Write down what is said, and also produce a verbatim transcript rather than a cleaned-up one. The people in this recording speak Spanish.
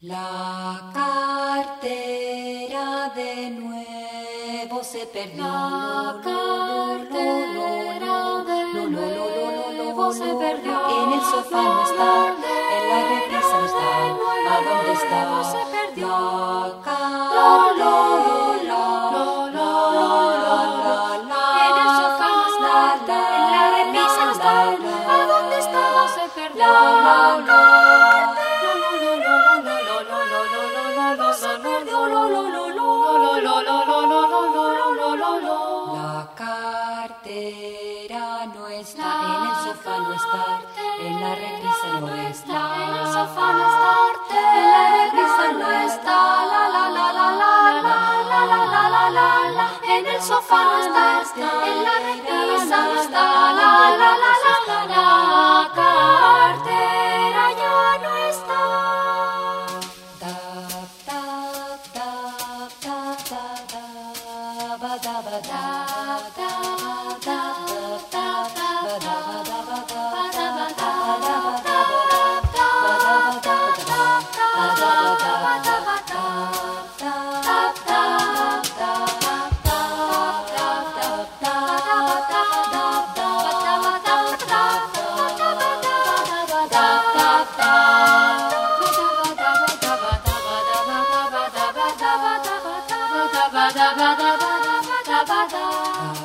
La cartera de nuevo se perdió. La cartera de nuevo se perdió. En el sofá no está, en la repisa no está. ¿A dónde está? Se perdió. La cartera. En el sofá no está, en la repisa no está. ¿A dónde está? Se perdió. La cartera no está, en el sofá no está, en la repisa no está. En el sofá no está, en la repisa no está. La la la la la la la la la la la la. En el sofá no está, en la repisa no está. La la la la la. La cartera ya no está. Da da da da da da ba da ba da da da da da ba da ba da ba da. Ba da ba da ba da ba da ba da.